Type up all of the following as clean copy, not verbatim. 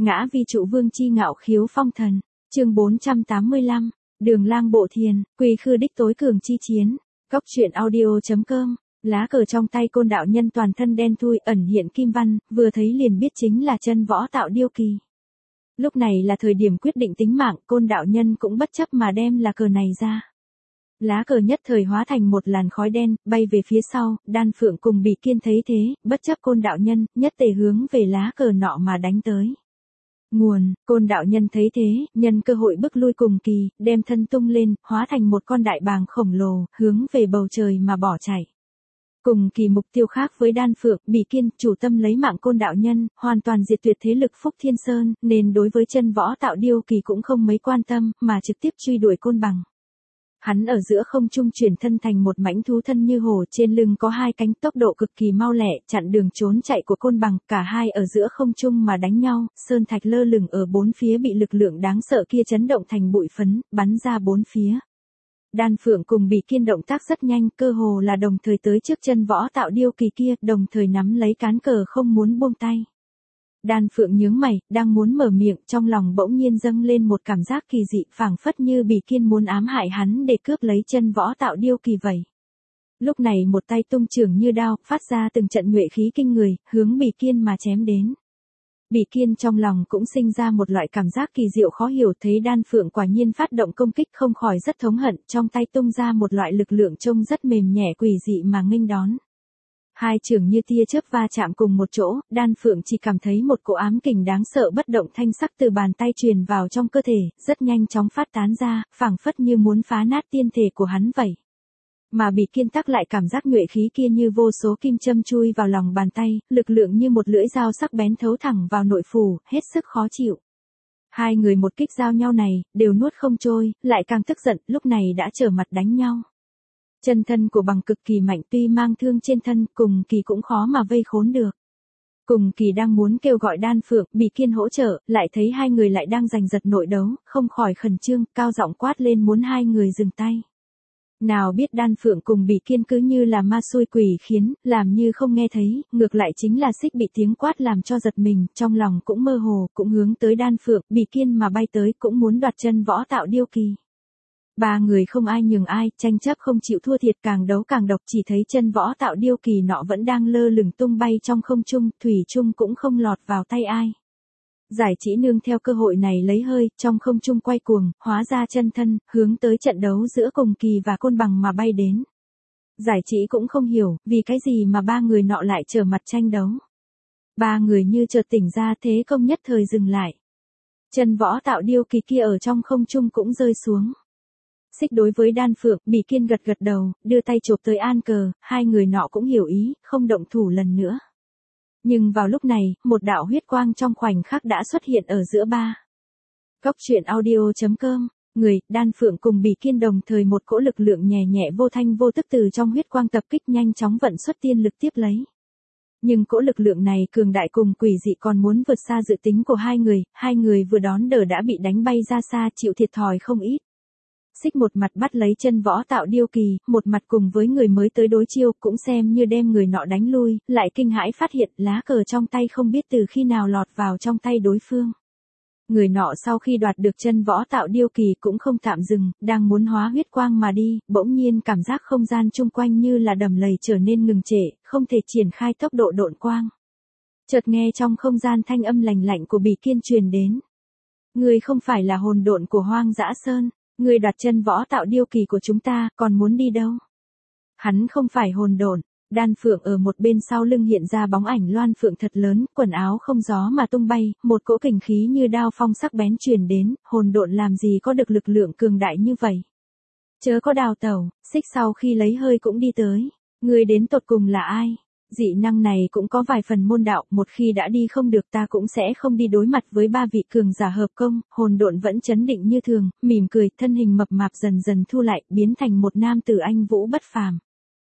Ngã vi trụ vương chi ngạo khiếu phong thần. Chương 485. Đường lang bộ thiền, quy khư đích tối cường chi chiến. Góc truyện audio.com. Lá cờ trong tay Côn đạo nhân toàn thân đen thui ẩn hiện kim văn, vừa thấy liền biết chính là chân võ tạo điêu kỳ. Lúc này là thời điểm quyết định tính mạng, Côn đạo nhân cũng bất chấp mà đem lá cờ này ra. Lá cờ nhất thời hóa thành một làn khói đen, bay về phía sau, Đan Phượng cùng Bỉ Kiên thấy thế, bất chấp Côn đạo nhân, nhất tề hướng về lá cờ nọ mà đánh tới. Nguồn, Côn đạo nhân thấy thế, nhân cơ hội bức lui cùng kỳ, đem thân tung lên, hóa thành một con đại bàng khổng lồ, hướng về bầu trời mà bỏ chạy. Cùng kỳ mục tiêu khác với Đan Phượng, Bỉ Kiên, chủ tâm lấy mạng Côn đạo nhân, hoàn toàn diệt tuyệt thế lực Phúc Thiên Sơn, nên đối với chân võ tạo điêu kỳ cũng không mấy quan tâm, mà trực tiếp truy đuổi Côn bằng. Hắn ở giữa không trung chuyển thân thành một mãnh thú thân như hổ, trên lưng có hai cánh, tốc độ cực kỳ mau lẹ, chặn đường trốn chạy của Côn bằng, cả hai ở giữa không trung mà đánh nhau, sơn thạch lơ lửng ở bốn phía bị lực lượng đáng sợ kia chấn động thành bụi phấn, bắn ra bốn phía. Đan Phượng cùng Bỉ Kiên động tác rất nhanh, cơ hồ là đồng thời tới trước chân võ tạo điêu kỳ kia, đồng thời nắm lấy cán cờ không muốn buông tay. Đan Phượng nhướng mày, đang muốn mở miệng, trong lòng bỗng nhiên dâng lên một cảm giác kỳ dị, phảng phất như Bỉ Kiên muốn ám hại hắn để cướp lấy chân võ tạo điêu kỳ vậy. Lúc này một tay tung chưởng như đao, phát ra từng trận nhuệ khí kinh người, hướng Bỉ Kiên mà chém đến. Bỉ Kiên trong lòng cũng sinh ra một loại cảm giác kỳ diệu khó hiểu, thấy Đan Phượng quả nhiên phát động công kích không khỏi rất thống hận, trong tay tung ra một loại lực lượng trông rất mềm nhẹ quỷ dị mà nghênh đón. Hai chưởng như tia chớp va chạm cùng một chỗ, Đan Phượng chỉ cảm thấy một cỗ ám kình đáng sợ bất động thanh sắc từ bàn tay truyền vào trong cơ thể, rất nhanh chóng phát tán ra, phảng phất như muốn phá nát tiên thể của hắn vậy. Mà Bỉ Kiên tắc lại cảm giác nhuệ khí kia như vô số kim châm chui vào lòng bàn tay, lực lượng như một lưỡi dao sắc bén thấu thẳng vào nội phủ, hết sức khó chịu. Hai người một kích giao nhau này, đều nuốt không trôi, lại càng tức giận, lúc này đã trở mặt đánh nhau. Chân thân của bằng cực kỳ mạnh, tuy mang thương trên thân, cùng kỳ cũng khó mà vây khốn được. Cùng kỳ đang muốn kêu gọi Đan Phượng, Bỉ Kiên hỗ trợ, lại thấy hai người lại đang giành giật nội đấu, không khỏi khẩn trương, cao giọng quát lên muốn hai người dừng tay. Nào biết Đan Phượng cùng Bỉ Kiên cứ như là ma xui quỷ khiến, làm như không nghe thấy, ngược lại chính là xích bị tiếng quát làm cho giật mình, trong lòng cũng mơ hồ, cũng hướng tới Đan Phượng, Bỉ Kiên mà bay tới, cũng muốn đoạt chân võ tạo điêu kỳ. Ba người không ai nhường ai, tranh chấp không chịu thua thiệt, càng đấu càng độc, chỉ thấy chân võ tạo điêu kỳ nọ vẫn đang lơ lửng tung bay trong không trung, thủy chung cũng không lọt vào tay ai. Giải Chỉ nương theo cơ hội này lấy hơi, trong không trung quay cuồng, hóa ra chân thân, hướng tới trận đấu giữa cùng kỳ và Côn bằng mà bay đến. Giải Chỉ cũng không hiểu, vì cái gì mà ba người nọ lại trở mặt tranh đấu. Ba người như chợt tỉnh ra, thế công nhất thời dừng lại. Chân võ tạo điêu kỳ kia ở trong không trung cũng rơi xuống. Xích đối với Đan Phượng, Bỉ Kiên gật gật đầu, đưa tay chộp tới an cờ, hai người nọ cũng hiểu ý, không động thủ lần nữa. Nhưng vào lúc này, một đạo huyết quang trong khoảnh khắc đã xuất hiện ở giữa ba. Góc truyện audio.com, người, Đan Phượng cùng Bỉ Kiên đồng thời một cỗ lực lượng nhẹ nhẹ vô thanh vô tức từ trong huyết quang tập kích nhanh chóng vận xuất tiên lực tiếp lấy. Nhưng cỗ lực lượng này cường đại cùng quỷ dị còn muốn vượt xa dự tính của hai người vừa đón đỡ đã bị đánh bay ra xa, chịu thiệt thòi không ít. Xích một mặt bắt lấy chân võ tạo điêu kỳ, một mặt cùng với người mới tới đối chiêu, cũng xem như đem người nọ đánh lui, lại kinh hãi phát hiện lá cờ trong tay không biết từ khi nào lọt vào trong tay đối phương. Người nọ sau khi đoạt được chân võ tạo điêu kỳ cũng không tạm dừng, đang muốn hóa huyết quang mà đi, bỗng nhiên cảm giác không gian chung quanh như là đầm lầy trở nên ngừng trệ, không thể triển khai tốc độ độn quang. Chợt nghe trong không gian thanh âm lạnh lạnh của Bỉ Kiên truyền đến. Người không phải là hồn độn của Hoang Dã Sơn. Người đoạt chân võ tạo điêu kỳ của chúng ta, còn muốn đi đâu? Hắn không phải hồn độn. Đan Phượng ở một bên sau lưng hiện ra bóng ảnh Loan Phượng thật lớn, quần áo không gió mà tung bay, một cỗ kình khí như đao phong sắc bén truyền đến, hồn độn làm gì có được lực lượng cường đại như vậy? Chớ có đào tẩu, xích sau khi lấy hơi cũng đi tới. Người đến tột cùng là ai? Dị năng này cũng có vài phần môn đạo, một khi đã đi không được ta cũng sẽ không đi đối mặt với ba vị cường giả hợp công, hồn độn vẫn chấn định như thường, mỉm cười, thân hình mập mạp dần dần thu lại, biến thành một nam tử anh vũ bất phàm.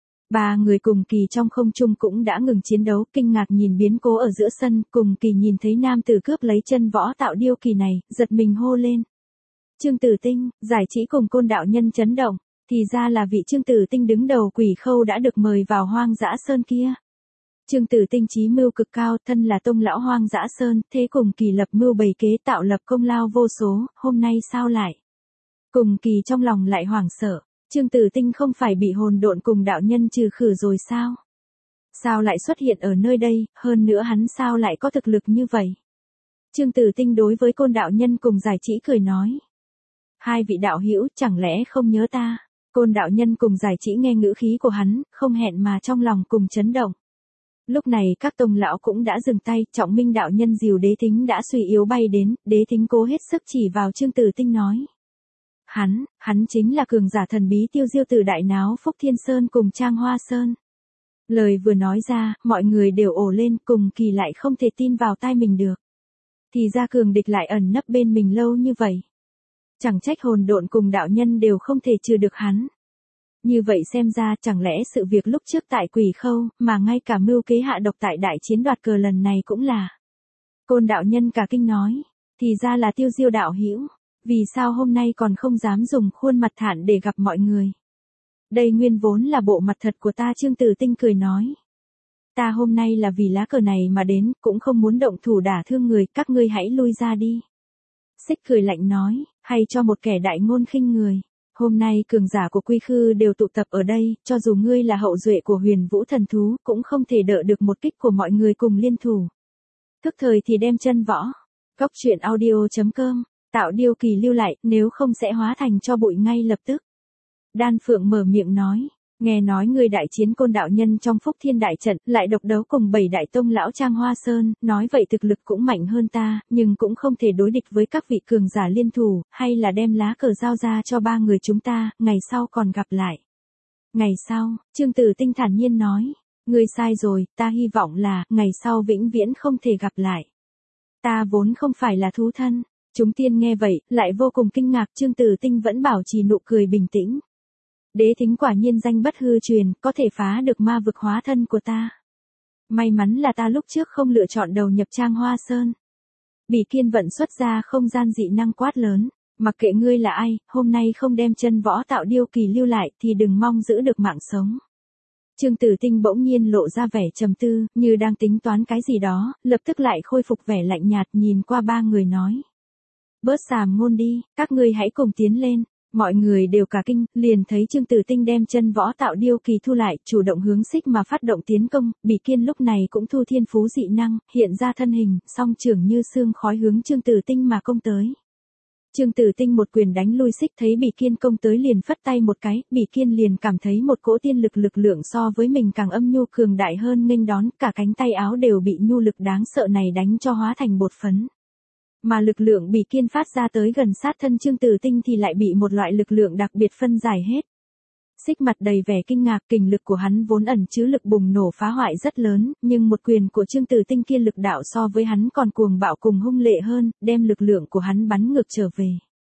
Ba người cùng kỳ trong không trung cũng đã ngừng chiến đấu, kinh ngạc nhìn biến cố ở giữa sân, cùng kỳ nhìn thấy nam tử cướp lấy chân võ tạo điêu kỳ này, giật mình hô lên. Trương Tử Tinh, Giải Chỉ cùng Côn đạo nhân chấn động, thì ra là vị Trương Tử Tinh đứng đầu Quỷ Khâu đã được mời vào Hoang Dã Sơn kia. Trương Tử Tinh chí mưu cực cao, thân là tông lão Hoang Dã Sơn, thế cùng kỳ lập mưu bày kế tạo lập công lao vô số, hôm nay sao lại? Cùng kỳ trong lòng lại hoảng sợ, Trương Tử Tinh không phải bị hồn độn cùng đạo nhân trừ khử rồi sao? Sao lại xuất hiện ở nơi đây, hơn nữa hắn sao lại có thực lực như vậy? Trương Tử Tinh đối với Côn đạo nhân cùng Giải Chỉ cười nói. Hai vị đạo hữu chẳng lẽ không nhớ ta? Côn đạo nhân cùng Giải Chỉ nghe ngữ khí của hắn, không hẹn mà trong lòng cùng chấn động. Lúc này các tông lão cũng đã dừng tay, Trọng Minh đạo nhân dìu Đế Thính đã suy yếu bay đến, Đế Thính cố hết sức chỉ vào Trương Tử Tinh nói. Hắn chính là cường giả thần bí tiêu diêu từ Đại Náo Phúc Thiên Sơn cùng Trang Hoa Sơn. Lời vừa nói ra, mọi người đều ồ lên, cùng kỳ lại không thể tin vào tai mình được. Thì ra cường địch lại ẩn nấp bên mình lâu như vậy. Chẳng trách hồn độn cùng đạo nhân đều không thể trừ được hắn. Như vậy xem ra chẳng lẽ sự việc lúc trước tại Quỷ Khâu, mà ngay cả mưu kế hạ độc tại đại chiến đoạt cờ lần này cũng là. Côn đạo nhân cả kinh nói, thì ra là tiêu diêu đạo hữu, vì sao hôm nay còn không dám dùng khuôn mặt thản để gặp mọi người. Đây nguyên vốn là bộ mặt thật của ta. Trương Tử Tinh cười nói. Ta hôm nay là vì lá cờ này mà đến, cũng không muốn động thủ đả thương người, các ngươi hãy lui ra đi. Xích cười lạnh nói, hay cho một kẻ đại ngôn khinh người. Hôm nay cường giả của Quy Khư đều tụ tập ở đây, cho dù ngươi là hậu duệ của Huyền Vũ thần thú, cũng không thể đỡ được một kích của mọi người cùng liên thủ. Thức thời thì đem chân võ. Góc truyện audio.com, tạo điêu kỳ lưu lại, nếu không sẽ hóa thành cho bụi ngay lập tức. Đan Phượng mở miệng nói, nghe nói ngươi đại chiến Côn đạo nhân trong Phúc Thiên đại trận, lại độc đấu cùng 7 đại tông lão Trang Hoa Sơn, nói vậy thực lực cũng mạnh hơn ta, nhưng cũng không thể đối địch với các vị cường giả liên thủ, hay là đem lá cờ giao ra cho ba người chúng ta, ngày sau còn gặp lại. Ngày sau, Trương Tử Tinh thản nhiên nói, ngươi sai rồi, ta hy vọng là, ngày sau vĩnh viễn không thể gặp lại. Ta vốn không phải là thú thân. Chúng tiên nghe vậy, lại vô cùng kinh ngạc. Trương Tử Tinh vẫn bảo trì nụ cười bình tĩnh. Đế Thính quả nhiên danh bất hư truyền, có thể phá được ma vực hóa thân của ta. May mắn là ta lúc trước không lựa chọn đầu nhập Trang Hoa Sơn. Bỉ Kiên vận xuất ra không gian dị năng quát lớn, mặc kệ ngươi là ai, hôm nay không đem chân võ tạo điêu kỳ lưu lại thì đừng mong giữ được mạng sống. Trương Tử Tinh bỗng nhiên lộ ra vẻ trầm tư, như đang tính toán cái gì đó, lập tức lại khôi phục vẻ lạnh nhạt nhìn qua ba người nói. Bớt xàm ngôn đi, các ngươi hãy cùng tiến lên. Mọi người đều cả kinh, liền thấy Trương Tử Tinh đem chân võ tạo điêu kỳ thu lại, chủ động hướng xích mà phát động tiến công. Bỉ Kiên lúc này cũng thu thiên phú dị năng, hiện ra thân hình, song trưởng như sương khói hướng Trương Tử Tinh mà công tới. Trương Tử Tinh một quyền đánh lui xích, thấy Bỉ Kiên công tới liền phất tay một cái, Bỉ Kiên liền cảm thấy một cỗ tiên lực lượng so với mình càng âm nhu cường đại hơn nghênh đón, cả cánh tay áo đều bị nhu lực đáng sợ này đánh cho hóa thành bột phấn. Mà lực lượng Bỉ Kiên phát ra tới gần sát thân Trương Tử Tinh thì lại bị một loại lực lượng đặc biệt phân giải hết. Xích mặt đầy vẻ kinh ngạc, kình lực của hắn vốn ẩn chứa lực bùng nổ phá hoại rất lớn, nhưng một quyền của Trương Tử Tinh kia lực đạo so với hắn còn cuồng bạo cùng hung lệ hơn, đem lực lượng của hắn bắn ngược trở về.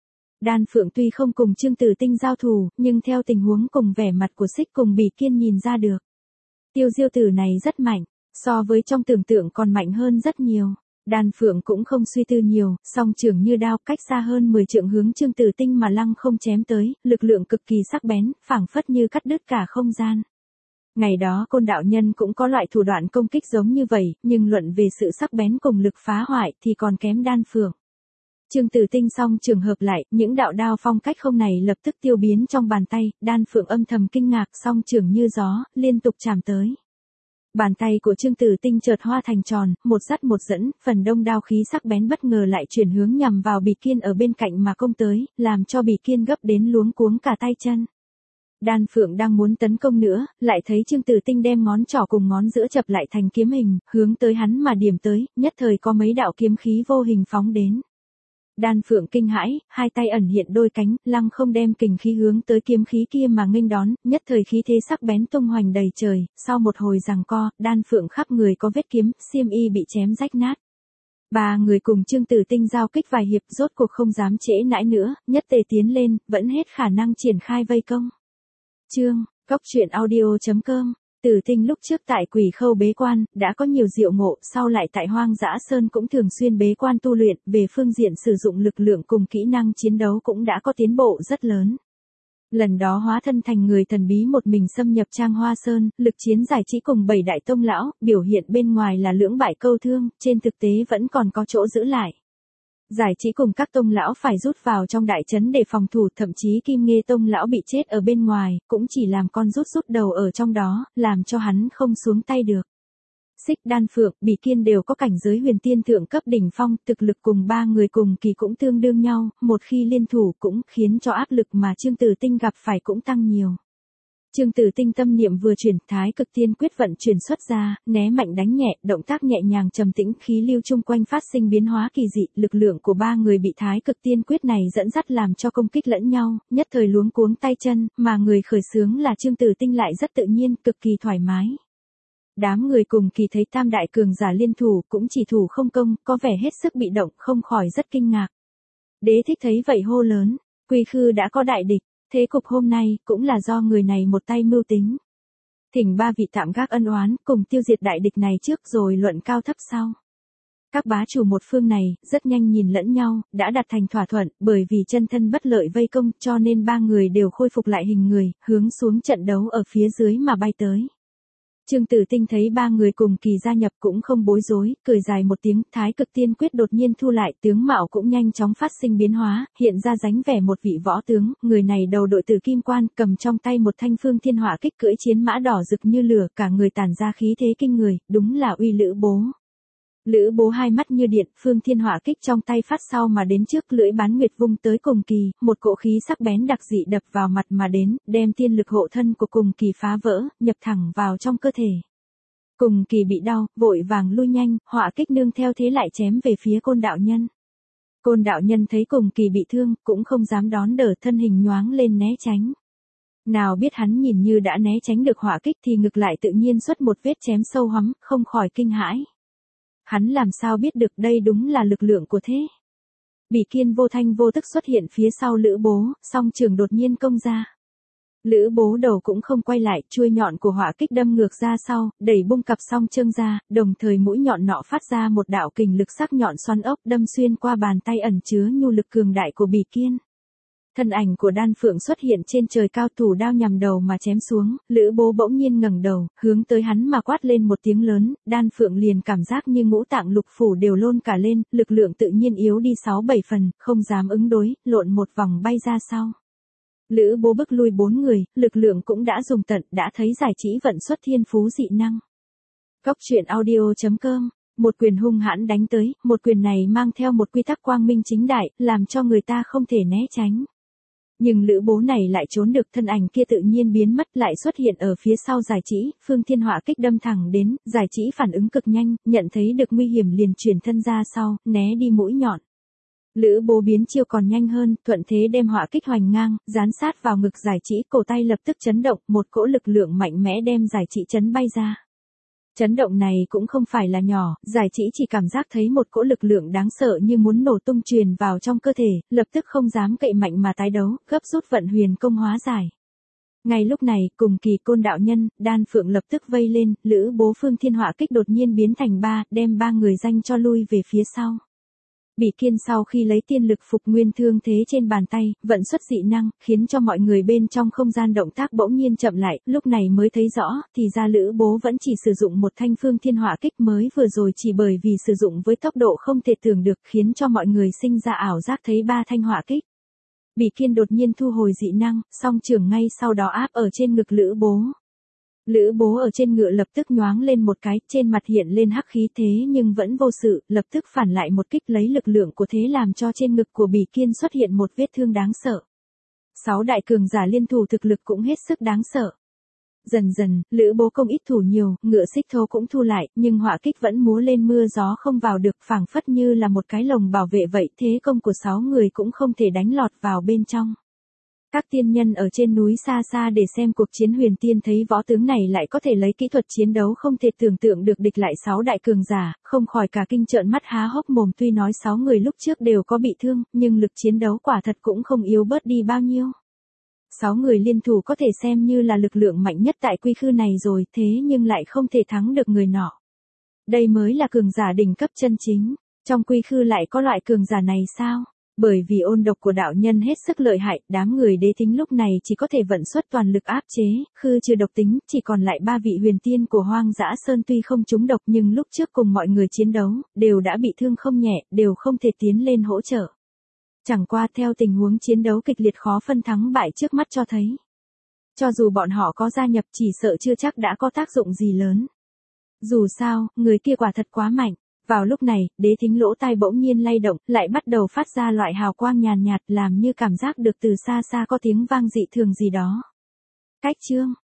Đan Phượng tuy không cùng Trương Tử Tinh giao thủ, nhưng theo tình huống cùng vẻ mặt của Xích cùng Bỉ Kiên nhìn ra được. Tiêu diêu tử này rất mạnh, so với trong tưởng tượng còn mạnh hơn rất nhiều. Đan Phượng cũng không suy tư nhiều, song trưởng như đao cách xa hơn 10 trượng hướng Trương Tử Tinh mà lăng không chém tới, lực lượng cực kỳ sắc bén, phảng phất như cắt đứt cả không gian. Ngày đó Côn đạo nhân cũng có loại thủ đoạn công kích giống như vậy, nhưng luận về sự sắc bén cùng lực phá hoại thì còn kém Đan Phượng. Trương Tử Tinh song trường hợp lại, những đạo đao phong cách không này lập tức tiêu biến trong bàn tay, Đan Phượng âm thầm kinh ngạc, song trường như gió, liên tục chạm tới. Bàn tay của Trương Tử Tinh chợt hoa thành tròn, một dắt một dẫn, phần đông đao khí sắc bén bất ngờ lại chuyển hướng nhằm vào Bỉ Kiên ở bên cạnh mà công tới, làm cho Bỉ Kiên gấp đến luống cuống cả tay chân. Đan Phượng đang muốn tấn công nữa, lại thấy Trương Tử Tinh đem ngón trỏ cùng ngón giữa chập lại thành kiếm hình, hướng tới hắn mà điểm tới, nhất thời có mấy đạo kiếm khí vô hình phóng đến. Đan Phượng kinh hãi, hai tay ẩn hiện đôi cánh, lăng không đem kình khí hướng tới kiếm khí kia mà nghênh đón, nhất thời khí thế sắc bén tung hoành đầy trời, sau một hồi giằng co, Đan Phượng khắp người có vết kiếm, xiêm y bị chém rách nát. Ba người cùng Trương Tử Tinh giao kích vài hiệp, rốt cuộc không dám trễ nãi nữa, nhất tề tiến lên, vẫn hết khả năng triển khai vây công. Góc truyện audio.com. Tử Tinh lúc trước tại Quỷ Khâu bế quan, đã có nhiều diệu ngộ, sau lại tại Hoang Dã Sơn cũng thường xuyên bế quan tu luyện, về phương diện sử dụng lực lượng cùng kỹ năng chiến đấu cũng đã có tiến bộ rất lớn. Lần đó hóa thân thành người thần bí một mình xâm nhập Trang Hoa Sơn, lực chiến giải trí cùng 7 đại tông lão, biểu hiện bên ngoài là lưỡng bại câu thương, trên thực tế vẫn còn có chỗ giữ lại. Giải trí cùng các tông lão phải rút vào trong đại trấn để phòng thủ, thậm chí Kim Nghê tông lão bị chết ở bên ngoài, cũng chỉ làm con rút đầu ở trong đó, làm cho hắn không xuống tay được. Xích Đan Phượng, Bỉ Kiên đều có cảnh giới huyền tiên thượng cấp đỉnh phong, thực lực cùng ba người cùng kỳ cũng tương đương nhau, một khi liên thủ cũng khiến cho áp lực mà Trương Tử Tinh gặp phải cũng tăng nhiều. Trương Tử Tinh tâm niệm vừa chuyển, Thái Cực Tiên Quyết vận chuyển xuất ra, né mạnh đánh nhẹ, động tác nhẹ nhàng trầm tĩnh, khí lưu chung quanh phát sinh biến hóa kỳ dị, lực lượng của ba người bị Thái Cực Tiên Quyết này dẫn dắt làm cho công kích lẫn nhau, nhất thời luống cuống tay chân, mà người khởi xướng là Trương Tử Tinh lại rất tự nhiên, cực kỳ thoải mái. Đám người cùng kỳ thấy tam đại cường giả liên thủ cũng chỉ thủ không công, có vẻ hết sức bị động, không khỏi rất kinh ngạc. Đế Thích thấy vậy hô lớn, Quy Khư đã có đại địch, thế cục hôm nay cũng là do người này một tay mưu tính. Thỉnh ba vị tạm gác ân oán, cùng tiêu diệt đại địch này trước rồi luận cao thấp sau. Các bá chủ một phương này, rất nhanh nhìn lẫn nhau, đã đạt thành thỏa thuận, bởi vì chân thân bất lợi vây công cho nên ba người đều khôi phục lại hình người, hướng xuống trận đấu ở phía dưới mà bay tới. Trương Tử Tinh thấy ba người cùng kỳ gia nhập cũng không bối rối, cười dài một tiếng, Thái Cực Tiên Quyết đột nhiên thu lại, tướng mạo cũng nhanh chóng phát sinh biến hóa, hiện ra dáng vẻ một vị võ tướng, người này đầu đội tử kim quan, cầm trong tay một thanh Phương Thiên Hỏa Kích, cưỡi chiến mã đỏ rực như lửa, cả người tản ra khí thế kinh người, đúng là uy Lữ Bố. Lữ Bố hai mắt như điện, Phương Thiên Hỏa Kích trong tay phát sau mà đến trước, lưỡi bán nguyệt vung tới cùng kỳ, một cỗ khí sắc bén đặc dị đập vào mặt mà đến, đem tiên lực hộ thân của cùng kỳ phá vỡ, nhập thẳng vào trong cơ thể. Cùng kỳ bị đau, vội vàng lui nhanh, Hỏa Kích nương theo thế lại chém về phía Côn đạo nhân. Côn đạo nhân thấy cùng kỳ bị thương, cũng không dám đón đỡ, thân hình nhoáng lên né tránh. Nào biết hắn nhìn như đã né tránh được Hỏa Kích thì ngược lại tự nhiên xuất một vết chém sâu hoắm, không khỏi kinh hãi. Hắn làm sao biết được đây đúng là lực lượng của thế? Bỉ Kiên vô thanh vô tức xuất hiện phía sau Lữ Bố, song trường đột nhiên công ra. Lữ Bố đầu cũng không quay lại, chuôi nhọn của Hỏa Kích đâm ngược ra sau, đẩy bung cặp song chương ra, đồng thời mũi nhọn nọ phát ra một đạo kình lực sắc nhọn xoắn ốc, đâm xuyên qua bàn tay ẩn chứa nhu lực cường đại của Bỉ Kiên. Thân ảnh của Đan Phượng xuất hiện trên trời cao, thủ đao nhằm đầu mà chém xuống, Lữ Bố bỗng nhiên ngẩng đầu, hướng tới hắn mà quát lên một tiếng lớn, Đan Phượng liền cảm giác như ngũ tạng lục phủ đều lôn cả lên, lực lượng tự nhiên yếu đi 6-7 phần, không dám ứng đối, lộn một vòng bay ra sau. Lữ Bố bức lui 4 người, lực lượng cũng đã dùng tận, đã thấy giải trí vận xuất thiên phú dị năng. Góc truyện audio.com. Một quyền hung hãn đánh tới, một quyền này mang theo một quy tắc quang minh chính đại, làm cho người ta không thể né tránh. Nhưng Lữ Bố này lại trốn được, thân ảnh kia tự nhiên biến mất, lại xuất hiện ở phía sau giải trí, Phương Thiên Hỏa Kích đâm thẳng đến, giải trí phản ứng cực nhanh, nhận thấy được nguy hiểm liền chuyển thân ra sau, né đi mũi nhọn. Lữ Bố biến chiêu còn nhanh hơn, thuận thế đem Hỏa Kích hoành ngang, dán sát vào ngực giải trí, cổ tay lập tức chấn động, một cỗ lực lượng mạnh mẽ đem giải trí chấn bay ra. Chấn động này cũng không phải là nhỏ, giải trí chỉ cảm giác thấy một cỗ lực lượng đáng sợ như muốn nổ tung truyền vào trong cơ thể, lập tức không dám cậy mạnh mà tái đấu, gấp rút vận huyền công hóa giải. Ngay lúc này, cùng kỳ Côn đạo nhân, Đan Phượng lập tức vây lên, Lữ Bố Phương Thiên Hỏa Kích đột nhiên biến thành 3, đem 3 người danh cho lui về phía sau. Bỉ Kiên sau khi lấy tiên lực phục nguyên thương thế trên bàn tay, vận xuất dị năng, khiến cho mọi người bên trong không gian động tác bỗng nhiên chậm lại, lúc này mới thấy rõ, thì ra Lữ Bố vẫn chỉ sử dụng một thanh Phương Thiên Hỏa Kích, mới vừa rồi chỉ bởi vì sử dụng với tốc độ không thể tưởng được, khiến cho mọi người sinh ra ảo giác thấy 3 thanh hỏa kích. Bỉ Kiên đột nhiên thu hồi dị năng, song trường ngay sau đó áp ở trên ngực Lữ Bố. Lữ Bố ở trên ngựa lập tức nhoáng lên một cái, trên mặt hiện lên hắc khí, thế nhưng vẫn vô sự, lập tức phản lại một kích, lấy lực lượng của thế làm cho trên ngực của Bỉ Kiên xuất hiện một vết thương đáng sợ. 6 đại cường giả liên thủ thực lực cũng hết sức đáng sợ. Dần dần, Lữ Bố công ít thủ nhiều, ngựa xích thô cũng thu lại, nhưng hỏa kích vẫn múa lên mưa gió không vào được, phảng phất như là một cái lồng bảo vệ vậy, thế công của 6 người cũng không thể đánh lọt vào bên trong. Các tiên nhân ở trên núi xa xa để xem cuộc chiến huyền tiên thấy võ tướng này lại có thể lấy kỹ thuật chiến đấu không thể tưởng tượng được địch lại 6 đại cường giả, không khỏi cả kinh trợn mắt há hốc mồm, tuy nói 6 người lúc trước đều có bị thương, nhưng lực chiến đấu quả thật cũng không yếu bớt đi bao nhiêu. 6 người liên thủ có thể xem như là lực lượng mạnh nhất tại quy khư này rồi, thế nhưng lại không thể thắng được người nọ. Đây mới là cường giả đỉnh cấp chân chính, trong quy khư lại có loại cường giả này sao? Bởi vì ôn độc của đạo nhân hết sức lợi hại, đám người đế thính lúc này chỉ có thể vận xuất toàn lực áp chế, khư trừ độc tính, chỉ còn lại 3 vị huyền tiên của Hoang Dã Sơn tuy không trúng độc nhưng lúc trước cùng mọi người chiến đấu, đều đã bị thương không nhẹ, đều không thể tiến lên hỗ trợ. Chẳng qua theo tình huống chiến đấu kịch liệt khó phân thắng bại trước mắt cho thấy. Cho dù bọn họ có gia nhập chỉ sợ chưa chắc đã có tác dụng gì lớn. Dù sao, người kia quả thật quá mạnh. Vào lúc này, đế thính lỗ tai bỗng nhiên lay động, lại bắt đầu phát ra loại hào quang nhàn nhạt làm như cảm giác được từ xa xa có tiếng vang dị thường gì đó. Cách chương